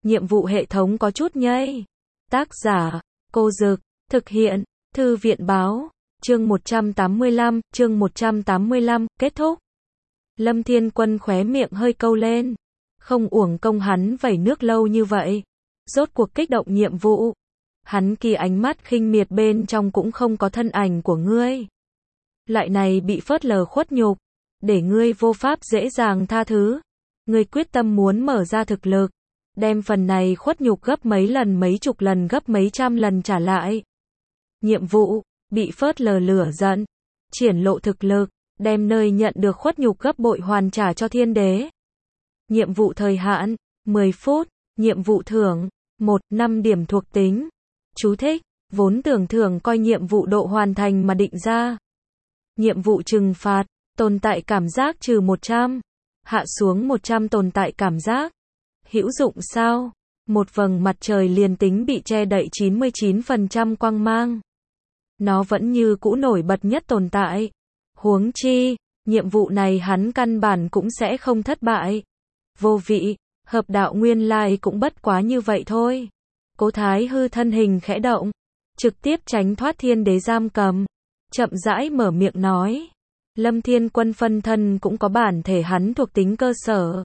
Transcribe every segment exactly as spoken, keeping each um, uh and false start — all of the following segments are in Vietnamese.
nhiệm vụ hệ thống có chút nhây. Tác giả, Cô Dực, thực hiện, Thư viện Báo, chương một trăm tám mươi lăm, chương một trăm tám mươi lăm, kết thúc. Lâm Thiên Quân khóe miệng hơi câu lên. Không uổng công hắn vẩy nước lâu như vậy. Rốt cuộc kích động nhiệm vụ. Hắn kỳ ánh mắt khinh miệt bên trong cũng không có thân ảnh của ngươi. Loại này bị phớt lờ khuất nhục, để ngươi vô pháp dễ dàng tha thứ. Ngươi quyết tâm muốn mở ra thực lực, đem phần này khuất nhục gấp mấy lần mấy chục lần gấp mấy trăm lần trả lại. Nhiệm vụ, bị phớt lờ lửa giận, triển lộ thực lực, đem nơi nhận được khuất nhục gấp bội hoàn trả cho thiên đế. Nhiệm vụ thời hạn, mười phút, nhiệm vụ thưởng, một, năm điểm thuộc tính. Chú thích, vốn tưởng thưởng coi nhiệm vụ độ hoàn thành mà định ra. Nhiệm vụ trừng phạt, tồn tại cảm giác trừ một trăm, hạ xuống một trăm tồn tại cảm giác. Hữu dụng sao? Một vầng mặt trời liền tính bị che đậy chín mươi chín phần trăm quang mang. Nó vẫn như cũ nổi bật nhất tồn tại. Huống chi, nhiệm vụ này hắn căn bản cũng sẽ không thất bại. Vô vị, hợp đạo nguyên lai cũng bất quá như vậy thôi. Cố Thái Hư thân hình khẽ động, trực tiếp tránh thoát thiên đế giam cầm. Chậm rãi mở miệng nói. Lâm Thiên Quân phân thân cũng có bản thể hắn thuộc tính cơ sở.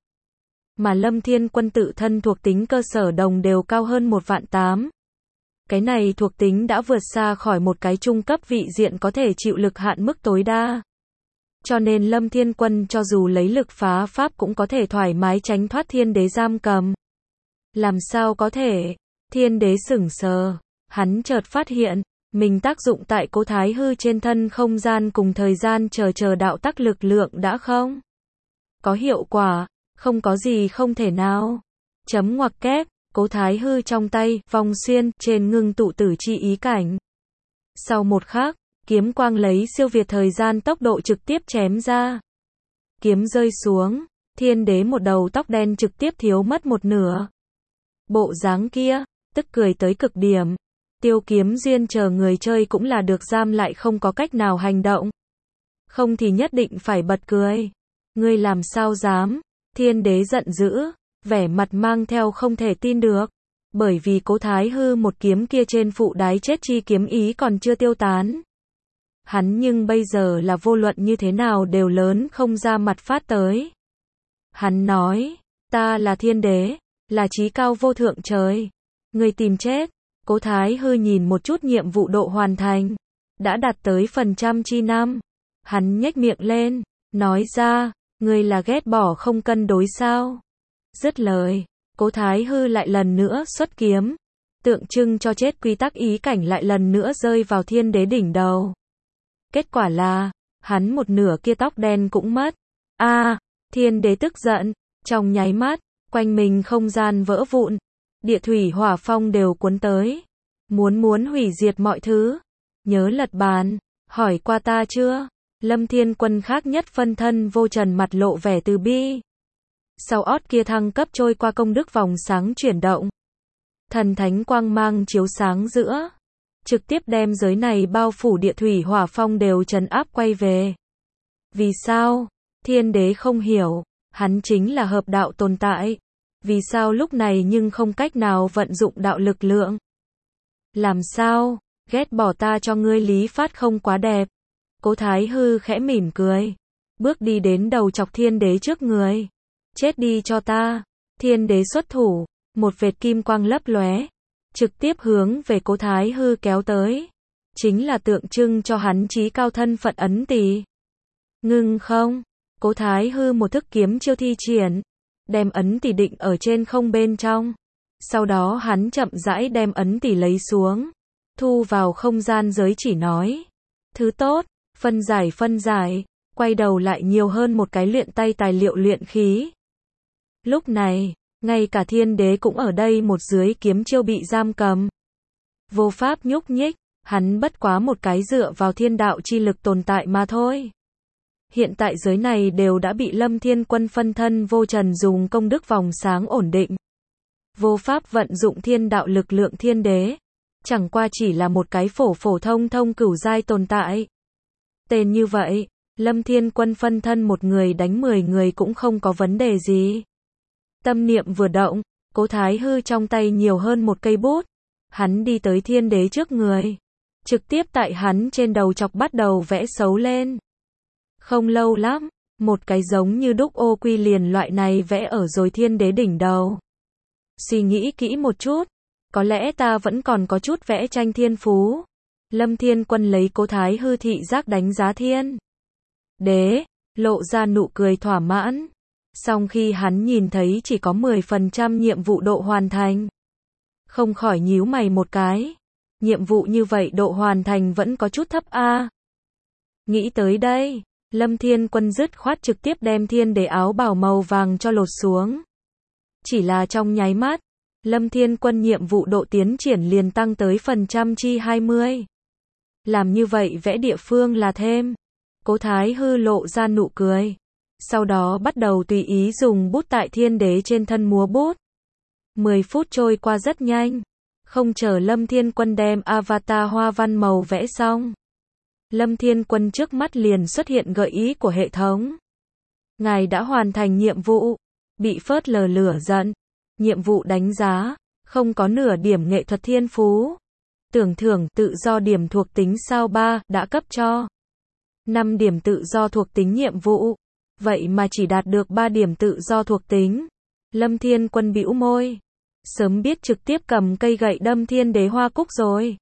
Mà Lâm Thiên Quân tự thân thuộc tính cơ sở đồng đều cao hơn một vạn tám. Cái này thuộc tính đã vượt xa khỏi một cái trung cấp vị diện có thể chịu lực hạn mức tối đa. Cho nên Lâm Thiên Quân cho dù lấy lực phá pháp cũng có thể thoải mái tránh thoát thiên đế giam cầm. Làm sao có thể? Thiên đế sững sờ, hắn chợt phát hiện, mình tác dụng tại Cố Thái Hư trên thân không gian cùng thời gian chờ chờ đạo tắc lực lượng đã không có hiệu quả, không có gì không thể nào. Chấm ngoặc kép, Cố Thái Hư trong tay, vòng xuyên, trên ngưng tụ tử chi ý cảnh. Sau một khắc, kiếm quang lấy siêu việt thời gian tốc độ trực tiếp chém ra. Kiếm rơi xuống, thiên đế một đầu tóc đen trực tiếp thiếu mất một nửa. Bộ dáng kia, tức cười tới cực điểm. Tiêu Kiếm Duyên chờ người chơi cũng là được giam lại không có cách nào hành động. Không thì nhất định phải bật cười. Ngươi làm sao dám? Thiên đế giận dữ, vẻ mặt mang theo không thể tin được. Bởi vì Cố Thái Hư một kiếm kia trên phụ đái chết chi kiếm ý còn chưa tiêu tán. Hắn nhưng bây giờ là vô luận như thế nào đều lớn không ra mặt phát tới. Hắn nói, ta là thiên đế, là chí cao vô thượng trời. Ngươi tìm chết. Cố Thái Hư nhìn một chút nhiệm vụ độ hoàn thành, đã đạt tới phần trăm chi năm. Hắn nhếch miệng lên, nói ra, ngươi là ghét bỏ không cân đối sao? Dứt lời, Cố Thái Hư lại lần nữa xuất kiếm, tượng trưng cho chết quy tắc ý cảnh lại lần nữa rơi vào thiên đế đỉnh đầu. Kết quả là, hắn một nửa kia tóc đen cũng mất. A, à, thiên đế tức giận, trong nháy mắt, quanh mình không gian vỡ vụn. Địa thủy hỏa phong đều cuốn tới. Muốn muốn hủy diệt mọi thứ. Nhớ lật bàn. Hỏi qua ta chưa? Lâm Thiên Quân khác nhất phân thân vô trần mặt lộ vẻ từ bi. Sau ót kia thăng cấp trôi qua công đức vòng sáng chuyển động. Thần thánh quang mang chiếu sáng giữa. Trực tiếp đem giới này bao phủ địa thủy hỏa phong đều trấn áp quay về. Vì sao? Thiên đế không hiểu. Hắn chính là hợp đạo tồn tại. Vì sao lúc này nhưng không cách nào vận dụng đạo lực lượng? Làm sao? Ghét bỏ ta cho ngươi lý phát không quá đẹp. Cố Thái Hư khẽ mỉm cười. Bước đi đến đầu chọc thiên đế trước người. Chết đi cho ta. Thiên đế xuất thủ. Một vệt kim quang lấp lóe. Trực tiếp hướng về Cố Thái Hư kéo tới. Chính là tượng trưng cho hắn chí cao thân phận ấn tỷ. Ngưng không? Cố Thái Hư một thức kiếm chiêu thi triển. Đem ấn tỷ định ở trên không bên trong. Sau đó hắn chậm rãi đem ấn tỷ lấy xuống. Thu vào không gian giới chỉ nói. Thứ tốt, phân giải phân giải. Quay đầu lại nhiều hơn một cái luyện tay tài liệu luyện khí. Lúc này, ngay cả thiên đế cũng ở đây một dưới kiếm chiêu bị giam cầm. Vô pháp nhúc nhích, hắn bất quá một cái dựa vào thiên đạo chi lực tồn tại mà thôi. Hiện tại giới này đều đã bị Lâm Thiên Quân phân thân vô trần dùng công đức vòng sáng ổn định. Vô pháp vận dụng thiên đạo lực lượng thiên đế. Chẳng qua chỉ là một cái phổ phổ thông thông cửu giai tồn tại. Tên như vậy, Lâm Thiên Quân phân thân một người đánh mười người cũng không có vấn đề gì. Tâm niệm vừa động, Cố Thái Hư trong tay nhiều hơn một cây bút. Hắn đi tới thiên đế trước người. Trực tiếp tại hắn trên đầu chọc bắt đầu vẽ xấu lên. Không lâu lắm, một cái giống như đúc ô quy liền loại này vẽ ở rồi thiên đế đỉnh đầu. Suy nghĩ kỹ một chút, có lẽ ta vẫn còn có chút vẽ tranh thiên phú. Lâm Thiên Quân lấy Cố Thái Hư thị giác đánh giá thiên đế, lộ ra nụ cười thỏa mãn. Song khi hắn nhìn thấy chỉ có mười phần trăm nhiệm vụ độ hoàn thành, không khỏi nhíu mày một cái. Nhiệm vụ như vậy độ hoàn thành vẫn có chút thấp a. Nghĩ tới đây, Lâm Thiên Quân dứt khoát trực tiếp đem thiên đế áo bào màu vàng cho lột xuống. Chỉ là trong nháy mắt, Lâm Thiên Quân nhiệm vụ độ tiến triển liền tăng tới phần trăm chi hai mươi. Làm như vậy vẽ địa phương là thêm. Cố Thái Hư lộ ra nụ cười. Sau đó bắt đầu tùy ý dùng bút tại thiên đế trên thân múa bút. mười phút trôi qua rất nhanh. Không chờ Lâm Thiên Quân đem avatar hoa văn màu vẽ xong, Lâm Thiên Quân trước mắt liền xuất hiện gợi ý của hệ thống. Ngài đã hoàn thành nhiệm vụ. Bị phớt lờ lửa giận. Nhiệm vụ đánh giá. Không có nửa điểm nghệ thuật thiên phú. Tưởng thưởng tự do điểm thuộc tính sao ba đã cấp cho. năm điểm tự do thuộc tính nhiệm vụ. Vậy mà chỉ đạt được ba điểm tự do thuộc tính. Lâm Thiên Quân bĩu môi. Sớm biết trực tiếp cầm cây gậy đâm thiên đế hoa cúc rồi.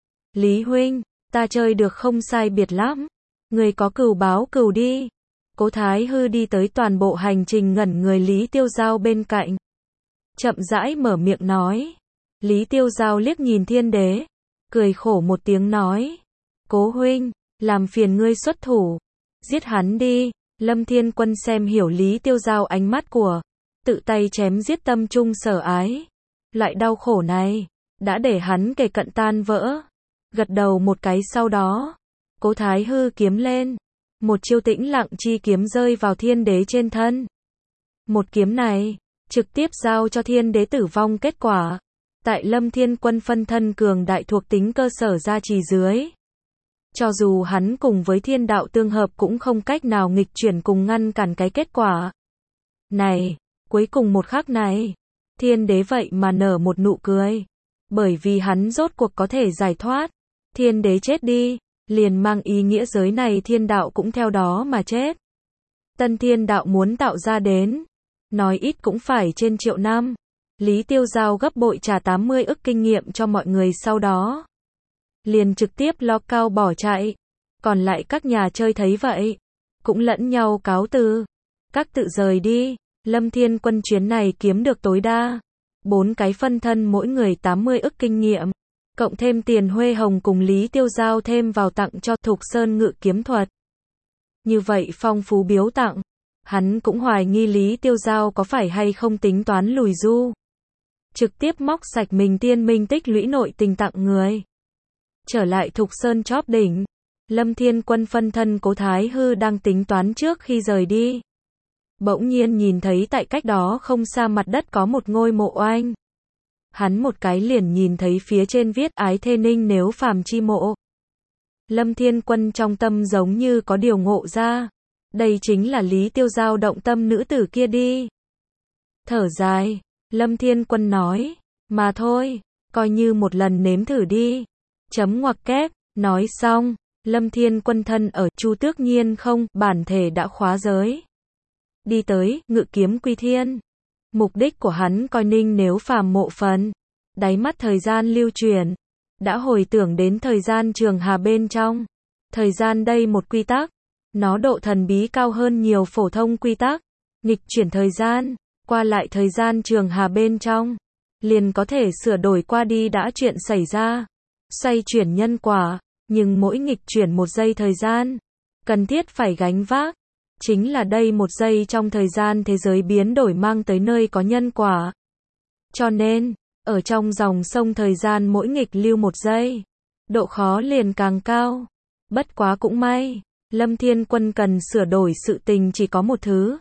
Lý huynh, ta chơi được không sai biệt lắm. Người có cừu báo cừu đi. Cố Thái Hư đi tới toàn bộ hành trình ngẩn người Lý Tiêu Giao bên cạnh. Chậm rãi mở miệng nói. Lý Tiêu Giao liếc nhìn thiên đế. Cười khổ một tiếng nói. Cố huynh, làm phiền ngươi xuất thủ. Giết hắn đi. Lâm Thiên Quân xem hiểu Lý Tiêu Giao ánh mắt của. Tự tay chém giết tâm trung sở ái. Loại đau khổ này, đã để hắn kề cận tan vỡ. Gật đầu một cái sau đó. Cố Thái Hư kiếm lên. Một chiêu tĩnh lặng chi kiếm rơi vào thiên đế trên thân. Một kiếm này, trực tiếp giao cho thiên đế tử vong kết quả. Tại Lâm Thiên Quân phân thân cường đại thuộc tính cơ sở gia trì dưới. Cho dù hắn cùng với thiên đạo tương hợp cũng không cách nào nghịch chuyển cùng ngăn cản cái kết quả. Này, cuối cùng một khắc này, thiên đế vậy mà nở một nụ cười. Bởi vì hắn rốt cuộc có thể giải thoát. Thiên đế chết đi, liền mang ý nghĩa giới này thiên đạo cũng theo đó mà chết. Tân thiên đạo muốn tạo ra đến, nói ít cũng phải trên triệu năm. Lý Tiêu Giao gấp bội trả tám mươi ức kinh nghiệm cho mọi người sau đó. Liền trực tiếp lo cao bỏ chạy. Còn lại các nhà chơi thấy vậy, cũng lẫn nhau cáo từ. Các tự rời đi. Lâm Thiên Quân chuyến này kiếm được tối đa bốn cái phân thân mỗi người tám mươi ức kinh nghiệm. Cộng thêm tiền huê hồng cùng Lý Tiêu Giao thêm vào tặng cho Thục Sơn ngự kiếm thuật. Như vậy phong phú biếu tặng. Hắn cũng hoài nghi Lý Tiêu Giao có phải hay không tính toán lùi du. Trực tiếp móc sạch mình tiên minh tích lũy nội tình tặng người. Trở lại Thục Sơn chóp đỉnh. Lâm Thiên Quân phân thân Cố Thái Hư đang tính toán trước khi rời đi. Bỗng nhiên nhìn thấy tại cách đó không xa mặt đất có một ngôi mộ oanh. Hắn một cái liền nhìn thấy phía trên viết ái thê ninh nếu phàm chi mộ. Lâm Thiên Quân trong tâm giống như có điều ngộ ra. Đây chính là Lý Tiêu Giao động tâm nữ tử kia đi. Thở dài, Lâm Thiên Quân nói, mà thôi, coi như một lần nếm thử đi. Chấm ngoặc kép, nói xong, Lâm Thiên Quân thân ở Chu Tước Nhiên không, bản thể đã khóa giới. Đi tới, ngự kiếm quy thiên. Mục đích của hắn coi ninh nếu phàm mộ phần. Đáy mắt thời gian lưu chuyển. Đã hồi tưởng đến thời gian trường hà bên trong. Thời gian đây một quy tắc. Nó độ thần bí cao hơn nhiều phổ thông quy tắc. Nghịch chuyển thời gian, qua lại thời gian trường hà bên trong. Liền có thể sửa đổi qua đi đã chuyện xảy ra. Xoay chuyển nhân quả, nhưng mỗi nghịch chuyển một giây thời gian. Cần thiết phải gánh vác. Chính là đây một giây trong thời gian thế giới biến đổi mang tới nơi có nhân quả. Cho nên, ở trong dòng sông thời gian mỗi nghịch lưu một giây, độ khó liền càng cao. Bất quá cũng may, Lâm Thiên Quân cần sửa đổi sự tình chỉ có một thứ.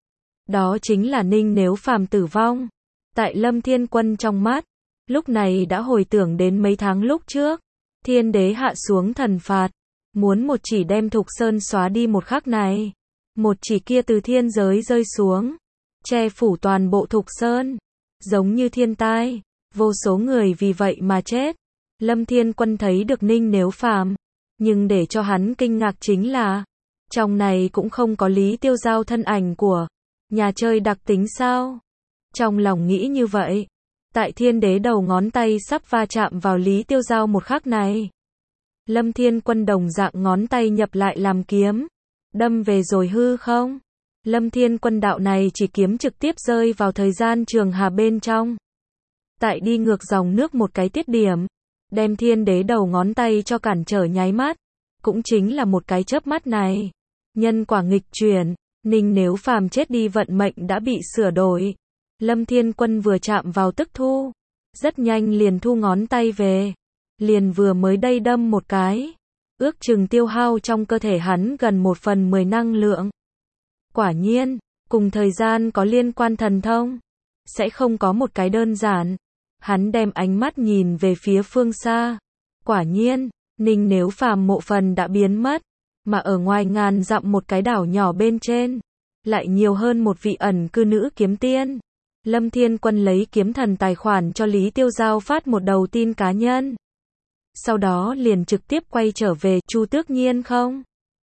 Đó chính là ninh nếu phàm tử vong. Tại Lâm Thiên Quân trong mắt, lúc này đã hồi tưởng đến mấy tháng lúc trước. Thiên đế hạ xuống thần phạt, muốn một chỉ đem Thục Sơn xóa đi một khắc này. Một chỉ kia từ thiên giới rơi xuống, che phủ toàn bộ Thục Sơn. giống như thiên tai, vô số người vì vậy mà chết. Lâm Thiên Quân thấy được Ninh Nếu Phàm, nhưng để cho hắn kinh ngạc chính là, trong này cũng không có Lý Tiêu Giao thân ảnh của nhà chơi đặc tính sao? Trong lòng nghĩ như vậy, tại Thiên Đế đầu ngón tay sắp va chạm vào Lý Tiêu Giao một khắc này, Lâm Thiên Quân đồng dạng ngón tay nhập lại làm kiếm, đâm về rồi hư không? Lâm Thiên Quân đạo này chỉ kiếm trực tiếp rơi vào thời gian trường hà bên trong. Tại đi ngược dòng nước một cái tiết điểm, đem Thiên Đế đầu ngón tay cho cản trở nháy mắt, cũng chính là một cái chớp mắt này. Nhân quả nghịch chuyển, Ninh Nếu Phàm chết đi vận mệnh đã bị sửa đổi. Lâm Thiên Quân vừa chạm vào tức thu, rất nhanh liền thu ngón tay về. Liền vừa mới đây đâm một cái, ước chừng tiêu hao trong cơ thể hắn gần một phần mười năng lượng. Quả nhiên, cùng thời gian có liên quan thần thông, sẽ không có một cái đơn giản. Hắn đem ánh mắt nhìn về phía phương xa. Quả nhiên, Ninh Nếu Phàm mộ phần đã biến mất, mà ở ngoài ngàn dặm một cái đảo nhỏ bên trên, lại nhiều hơn một vị ẩn cư nữ kiếm tiên. Lâm Thiên Quân lấy kiếm thần tài khoản cho Lý Tiêu Giao phát một đầu tin cá nhân. Sau đó liền trực tiếp quay trở về Chu Tước Nhiên không.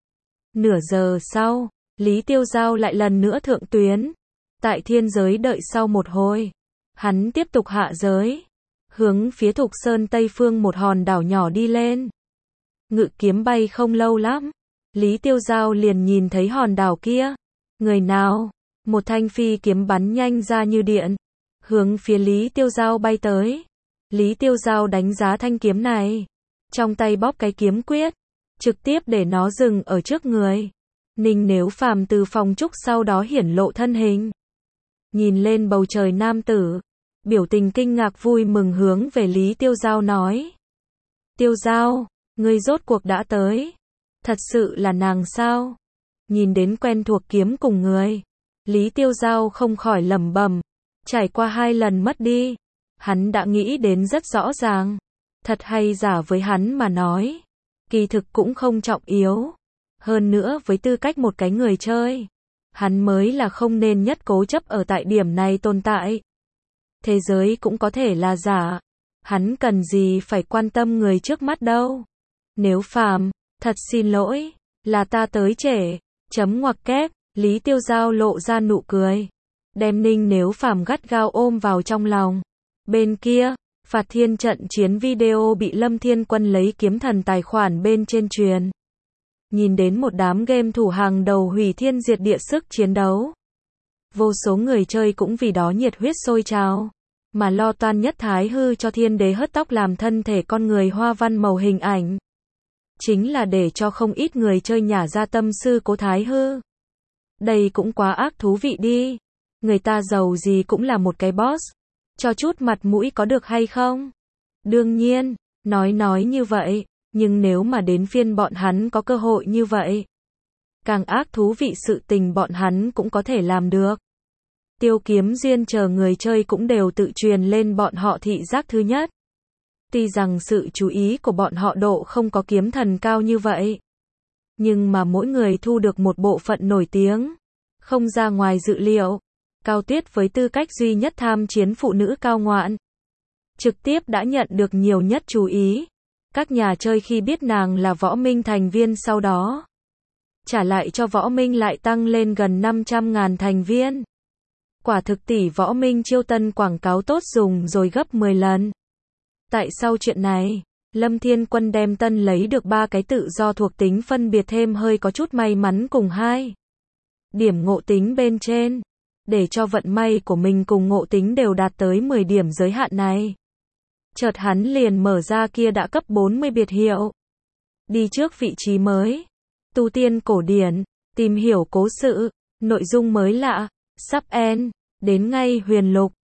Nửa giờ sau, Lý Tiêu Giao lại lần nữa thượng tuyến. Tại thiên giới đợi sau một hồi, hắn tiếp tục hạ giới, hướng phía Thục Sơn Tây Phương một hòn đảo nhỏ đi lên. Ngự kiếm bay không lâu lắm, Lý Tiêu Giao liền nhìn thấy hòn đảo kia. Người nào? Một thanh phi kiếm bắn nhanh ra như điện, hướng phía Lý Tiêu Giao bay tới. Lý Tiêu Giao đánh giá thanh kiếm này, trong tay bóp cái kiếm quyết, trực tiếp để nó dừng ở trước người. Ninh Nếu Phàm từ phòng trúc sau đó hiển lộ thân hình. Nhìn lên bầu trời nam tử, biểu tình kinh ngạc vui mừng hướng về Lý Tiêu Giao nói. Tiêu Giao, ngươi rốt cuộc đã tới. Thật sự là nàng sao? Nhìn đến quen thuộc kiếm cùng người, Lý Tiêu Giao không khỏi lẩm bẩm. Trải qua hai lần mất đi, hắn đã nghĩ đến rất rõ ràng. Thật hay giả với hắn mà nói, kỳ thực cũng không trọng yếu. Hơn nữa với tư cách một cái người chơi, hắn mới là không nên nhất cố chấp ở tại điểm này tồn tại. Thế giới cũng có thể là giả, hắn cần gì phải quan tâm người trước mắt đâu. Nếu Phàm, thật xin lỗi, là ta tới trễ. Chấm ngoặc kép, Lý Tiêu Giao lộ ra nụ cười, đem Ninh Nếu Phàm gắt gao ôm vào trong lòng. Bên kia, Phạt Thiên trận chiến video bị Lâm Thiên Quân lấy kiếm thần tài khoản bên trên truyền. Nhìn đến một đám game thủ hàng đầu hủy thiên diệt địa sức chiến đấu. Vô số người chơi cũng vì đó nhiệt huyết sôi trào, mà lo toan nhất Thái Hư cho Thiên Đế hớt tóc làm thân thể con người hoa văn màu hình ảnh. Chính là để cho không ít người chơi nhả ra tâm sư Cố Thái Hư. Đây cũng quá ác thú vị đi. Người ta giàu gì cũng là một cái boss. Cho chút mặt mũi có được hay không? Đương nhiên, nói nói như vậy, nhưng nếu mà đến phiên bọn hắn có cơ hội như vậy, càng ác thú vị sự tình bọn hắn cũng có thể làm được. Tiêu Kiếm Duyên chờ người chơi cũng đều tự truyền lên bọn họ thị giác thứ nhất. Tuy rằng sự chú ý của bọn họ độ không có kiếm thần cao như vậy, nhưng mà mỗi người thu được một bộ phận nổi tiếng, không ra ngoài dự liệu. Cao Tuyết với tư cách duy nhất tham chiến phụ nữ cao ngoạn, trực tiếp đã nhận được nhiều nhất chú ý. Các nhà chơi khi biết nàng là Võ Minh thành viên sau đó, trả lại cho Võ Minh lại tăng lên gần năm trăm ngàn thành viên. Quả thực tỷ Võ Minh chiêu tân quảng cáo tốt dùng rồi gấp mười lần. Tại sau chuyện này, Lâm Thiên Quân đem tân lấy được ba cái tự do thuộc tính phân biệt thêm hơi có chút may mắn cùng hai điểm ngộ tính bên trên, để cho vận may của mình cùng ngộ tính đều đạt tới mười điểm giới hạn này. Chợt hắn liền mở ra kia đã cấp bốn mươi biệt hiệu. Đi trước vị trí mới, tu tiên cổ điển, tìm hiểu cố sự, nội dung mới lạ, sắp end, đến ngay huyền lục.